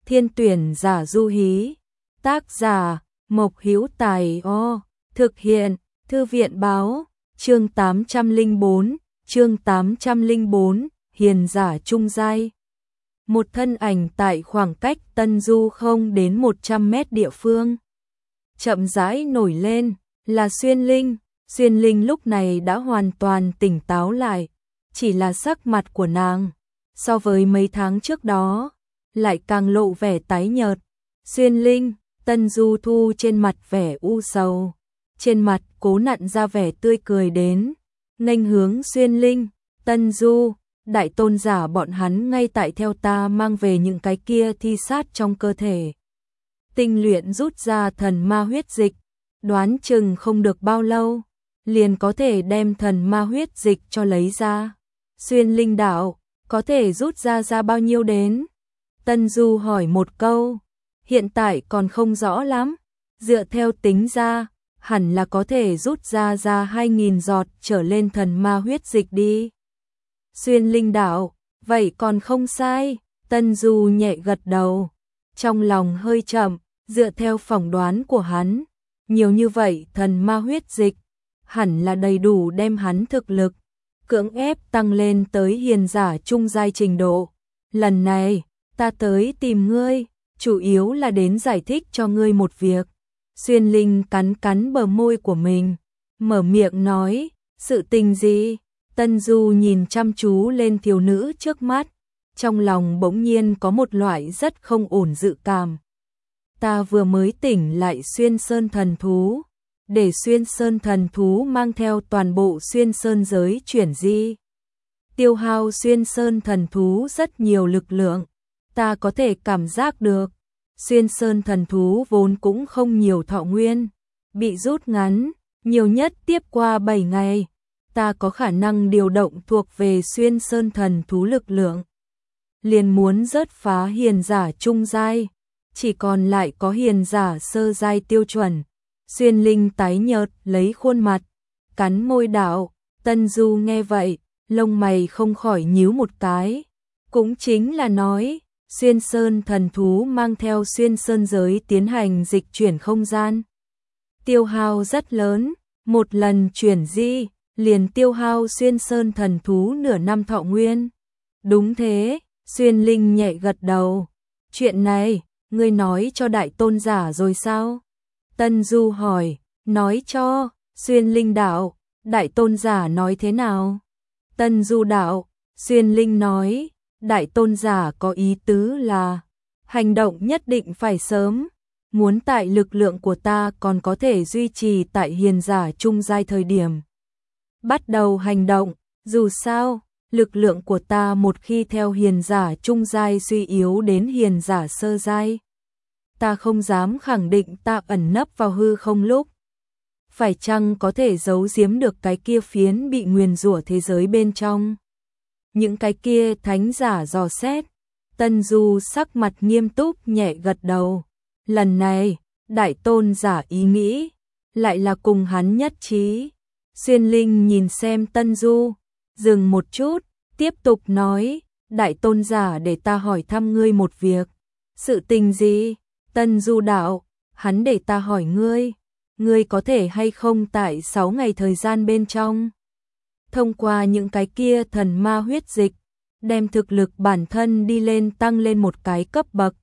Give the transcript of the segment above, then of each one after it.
Thiên tuyển giả du hí. Tác giả Mộc Hữu Tài. Thực hiện Thư viện báo. Chương 804, hiền giả trung giai. Một thân ảnh tại khoảng cách Tân Du không đến 100 mét địa phương. Chậm rãi nổi lên, là Xuyên Linh. Xuyên Linh lúc này đã hoàn toàn tỉnh táo lại, chỉ là sắc mặt của nàng, so với mấy tháng trước đó, lại càng lộ vẻ tái nhợt. Xuyên Linh, Tân Du thu trên mặt vẻ u sầu, trên mặt cố nặn ra vẻ tươi cười đến, nghênh hướng Xuyên Linh, Tân Du, đại tôn giả bọn hắn ngay tại theo ta mang về những cái kia thi sát trong cơ thể. Tinh luyện rút ra thần ma huyết dịch, đoán chừng không được bao lâu, liền có thể đem thần ma huyết dịch cho lấy ra. Xuyên Linh đạo, có thể rút ra bao nhiêu đến? Tân Du hỏi một câu, hiện tại còn không rõ lắm, dựa theo tính ra, hẳn là có thể rút ra 2.000 giọt trở lên thần ma huyết dịch đi. Xuyên Linh đạo, vậy còn không sai. Tân Du nhẹ gật đầu, trong lòng hơi chậm, dựa theo phỏng đoán của hắn, nhiều như vậy thần ma huyết dịch, hẳn là đầy đủ đem hắn thực lực cưỡng ép tăng lên tới hiền giả trung giai trình độ. Lần này, ta tới tìm ngươi, chủ yếu là đến giải thích cho ngươi một việc. Xuyên Linh cắn bờ môi của mình, mở miệng nói, sự tình gì? Tân Du nhìn chăm chú lên thiếu nữ trước mắt, trong lòng bỗng nhiên có một loại rất không ổn dự cảm. Ta vừa mới tỉnh lại Xuyên Sơn thần thú, để Xuyên Sơn thần thú mang theo toàn bộ Xuyên Sơn giới chuyển di. Tiêu hao Xuyên Sơn thần thú rất nhiều lực lượng, ta có thể cảm giác được. Xuyên Sơn thần thú vốn cũng không nhiều thọ nguyên, bị rút ngắn, nhiều nhất tiếp qua 7 ngày, ta có khả năng điều động thuộc về Xuyên Sơn thần thú lực lượng. Liền muốn rớt phá hiền giả trung giai, chỉ còn lại có hiền giả sơ giai tiêu chuẩn. Xuyên Linh tái nhợt lấy khuôn mặt, cắn môi đạo. Tân Du nghe vậy, lông mày không khỏi nhíu một cái, cũng chính là nói, Xuyên Sơn thần thú mang theo Xuyên Sơn giới tiến hành dịch chuyển không gian. Tiêu hao rất lớn, một lần chuyển di, liền tiêu hao Xuyên Sơn thần thú nửa năm thọ nguyên. Đúng thế, Xuyên Linh nhẹ gật đầu. Chuyện này, ngươi nói cho đại tôn giả rồi sao? Tân Du hỏi, nói cho. Xuyên Linh đạo, đại tôn giả nói thế nào? Tân Du đạo, Xuyên Linh nói, đại tôn giả có ý tứ là, hành động nhất định phải sớm, muốn tại lực lượng của ta còn có thể duy trì tại hiền giả trung giai thời điểm bắt đầu hành động. Dù sao, lực lượng của ta một khi theo hiền giả trung giai suy yếu đến hiền giả sơ giai, ta không dám khẳng định ta ẩn nấp vào hư không lúc phải chăng có thể giấu giếm được cái kia phiến bị nguyền rủa thế giới bên trong. Những cái kia thánh giả dò xét. Tân Du sắc mặt nghiêm túc nhẹ gật đầu. Lần này, đại tôn giả ý nghĩ lại là cùng hắn nhất trí. Xuyên Linh nhìn xem Tân Du, dừng một chút, tiếp tục nói, đại tôn giả để ta hỏi thăm ngươi một việc. Sự tình gì? Tân Du đạo, hắn để ta hỏi ngươi có thể hay không tại 6 ngày thời gian bên trong, thông qua những cái kia thần ma huyết dịch, đem thực lực bản thân đi lên tăng lên một cái cấp bậc.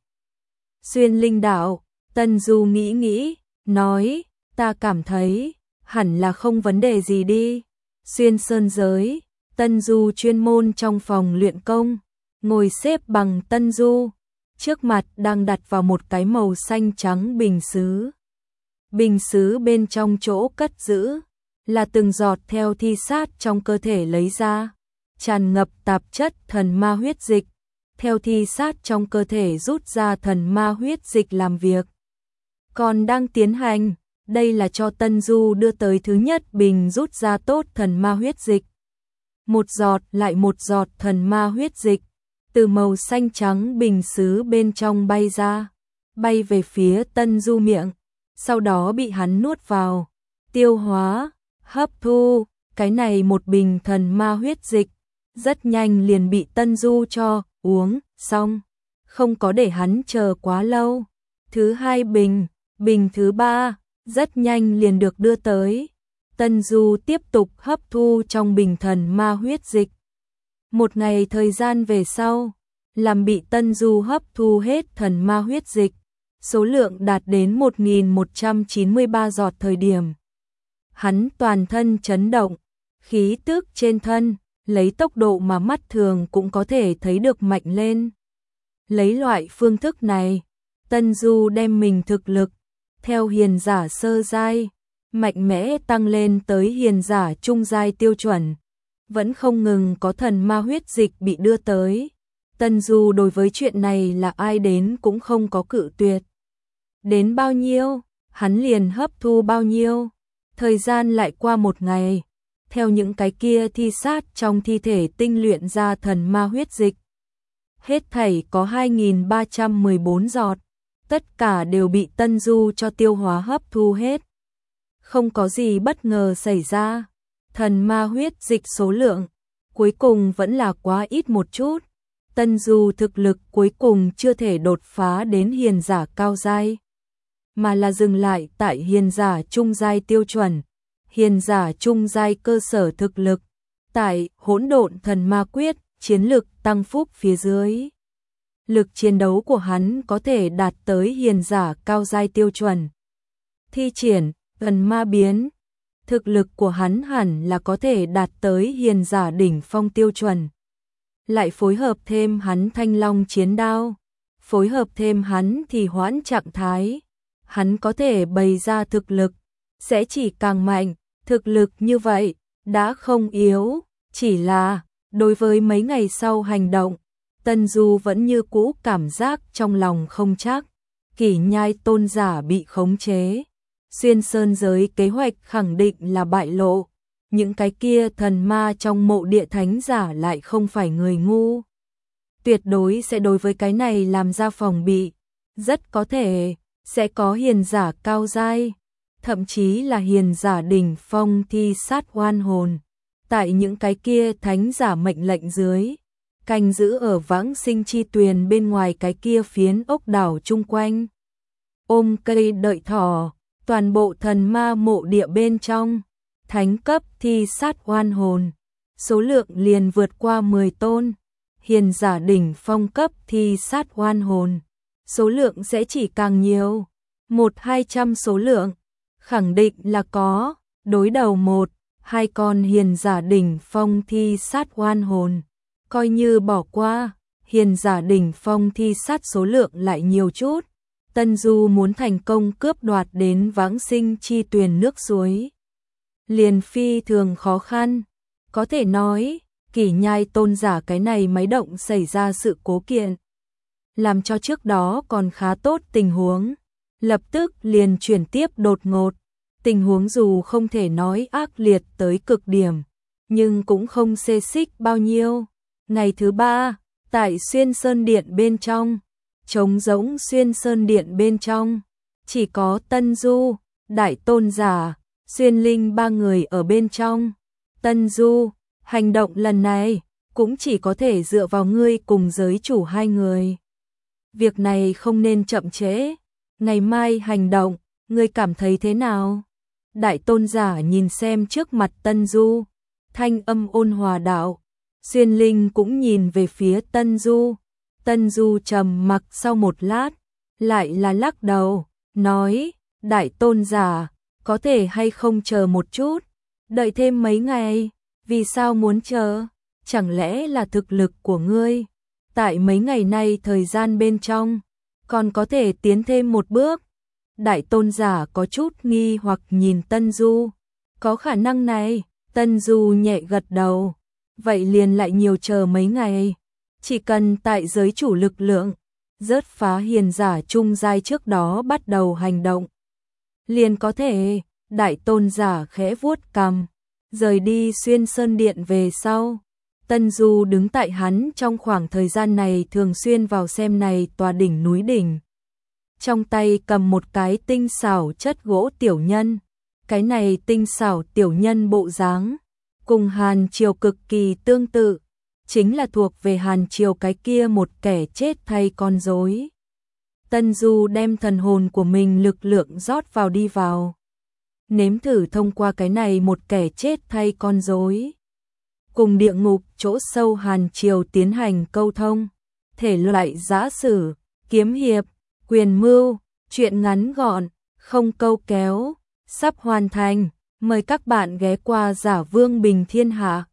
Xuyên Linh đạo, Tân Du nghĩ, nói, ta cảm thấy, hẳn là không vấn đề gì đi. Xuyên Sơn giới, Tân Du chuyên môn trong phòng luyện công, ngồi xếp bằng Tân Du, trước mặt đang đặt vào một cái màu xanh trắng bình sứ. Bình sứ bên trong chỗ cất giữ là từng giọt theo thi sát trong cơ thể lấy ra, tràn ngập tạp chất thần ma huyết dịch, theo thi sát trong cơ thể rút ra thần ma huyết dịch làm việc. Còn đang tiến hành, đây là cho Tân Du đưa tới thứ nhất bình rút ra tốt thần ma huyết dịch. Một giọt lại một giọt thần ma huyết dịch, từ màu xanh trắng bình sứ bên trong bay ra, bay về phía Tân Du miệng, sau đó bị hắn nuốt vào, tiêu hóa, hấp thu. Cái này một bình thần ma huyết dịch, rất nhanh liền bị Tân Du cho uống xong. không có để hắn chờ quá lâu. Thứ hai bình thứ ba, rất nhanh liền được đưa tới. Tân Du tiếp tục hấp thu trong bình thần ma huyết dịch. Một ngày thời gian về sau, làm bị Tân Du hấp thu hết thần ma huyết dịch, số lượng đạt đến 1193 giọt thời điểm. Hắn toàn thân chấn động, khí tức trên thân, lấy tốc độ mà mắt thường cũng có thể thấy được mạnh lên. Lấy loại phương thức này, Tân Du đem mình thực lực, theo hiền giả sơ giai, mạnh mẽ tăng lên tới hiền giả trung giai tiêu chuẩn. Vẫn không ngừng có thần ma huyết dịch bị đưa tới. Tân Du đối với chuyện này là ai đến cũng không có cự tuyệt. Đến bao nhiêu, hắn liền hấp thu bao nhiêu. Thời gian lại qua một ngày, theo những cái kia thi sát trong thi thể tinh luyện ra thần ma huyết dịch. Hết thảy có 2314 giọt, tất cả đều bị Tân Du cho tiêu hóa hấp thu hết. Không có gì bất ngờ xảy ra, thần ma huyết dịch số lượng cuối cùng vẫn là quá ít một chút. Tân Du thực lực cuối cùng chưa thể đột phá đến hiền giả cao giai, mà là dừng lại tại hiền giả trung giai tiêu chuẩn. Hiền giả trung giai cơ sở thực lực, tại hỗn độn thần ma quyết, chiến lực tăng phúc phía dưới. Lực chiến đấu của hắn có thể đạt tới hiền giả cao giai tiêu chuẩn. Thi triển thần ma biến, thực lực của hắn hẳn là có thể đạt tới hiền giả đỉnh phong tiêu chuẩn. Lại phối hợp thêm hắn thanh long chiến đao, phối hợp thêm hắn thì hoãn trạng thái, hắn có thể bày ra thực lực, sẽ chỉ càng mạnh. Thực lực như vậy, đã không yếu, chỉ là, đối với mấy ngày sau hành động, Tân Du vẫn như cũ cảm giác trong lòng không chắc. Kỷ Nhai tôn giả bị khống chế, xuyên sơn giới kế hoạch khẳng định là bại lộ. Những cái kia thần ma trong mộ địa thánh giả lại không phải người ngu. Tuyệt đối sẽ đối với cái này làm ra phòng bị, rất có thể sẽ có hiền giả cao giai, thậm chí là hiền giả đỉnh phong thi sát oan hồn. Tại những cái kia thánh giả mệnh lệnh dưới, canh giữ ở vãng sinh chi tuyền bên ngoài cái kia phiến ốc đảo chung quanh. Ôm cây đợi thỏ, toàn bộ thần ma mộ địa bên trong, thánh cấp thi sát oan hồn, số lượng liền vượt qua 10 tôn. Hiền giả đỉnh phong cấp thi sát oan hồn, số lượng sẽ chỉ càng nhiều, 1-200 số lượng. Khẳng định là có, đối đầu 1-2 con hiền giả đỉnh phong thi sát oan hồn. Coi như bỏ qua, hiền giả đỉnh phong thi sát số lượng lại nhiều chút. Tân Du muốn thành công cướp đoạt đến vãng sinh chi tuyền nước suối, liền phi thường khó khăn. Có thể nói, Kỷ Nhai tôn giả cái này máy động xảy ra sự cố kiện, làm cho trước đó còn khá tốt tình huống, lập tức liền chuyển tiếp đột ngột. Tình huống dù không thể nói ác liệt tới cực điểm, nhưng cũng không xê xích bao nhiêu. Ngày thứ ba, tại Xuyên Sơn Điện bên trong, trống rỗng Xuyên Sơn Điện bên trong, chỉ có Tân Du, Đại Tôn giả, Xuyên Linh ba người ở bên trong. Tân Du, hành động lần này cũng chỉ có thể dựa vào ngươi cùng giới chủ hai người. Việc này không nên chậm trễ, ngày mai hành động, ngươi cảm thấy thế nào? Đại tôn giả nhìn xem trước mặt Tân Du, thanh âm ôn hòa đạo. Xuyên Linh cũng nhìn về phía Tân Du. Tân Du trầm mặc sau một lát, lại là lắc đầu, nói, đại tôn giả, có thể hay không chờ một chút, đợi thêm mấy ngày. Vì sao muốn chờ? Chẳng lẽ là thực lực của ngươi tại mấy ngày nay thời gian bên trong còn có thể tiến thêm một bước? Đại tôn giả có chút nghi hoặc nhìn Tân Du. Có khả năng này. Tân Du nhẹ gật đầu. Vậy liền lại nhiều chờ mấy ngày. Chỉ cần tại giới chủ lực lượng rớt phá hiền giả trung giai trước đó bắt đầu hành động, liền có thể. Đại tôn giả khẽ vuốt cằm, rời đi Xuyên Sơn Điện về sau. Tân Du đứng tại hắn trong khoảng thời gian này thường xuyên vào xem này tòa đỉnh núi đỉnh. Trong tay cầm một cái tinh xảo chất gỗ tiểu nhân. Cái này tinh xảo tiểu nhân bộ dáng cùng Hàn Triều cực kỳ tương tự. chính là thuộc về Hàn Triều cái kia một kẻ chết thay con rối. Tân Du đem thần hồn của mình lực lượng rót vào đi vào. Nếm thử thông qua cái này một kẻ chết thay con rối. Cùng địa ngục chỗ sâu Hàn Triều tiến hành câu thông. Thể loại giã sử, kiếm hiệp, quyền mưu, truyện ngắn gọn, không câu kéo, sắp hoàn thành. Mời các bạn ghé qua Giả Vương Bình Thiên Hạ.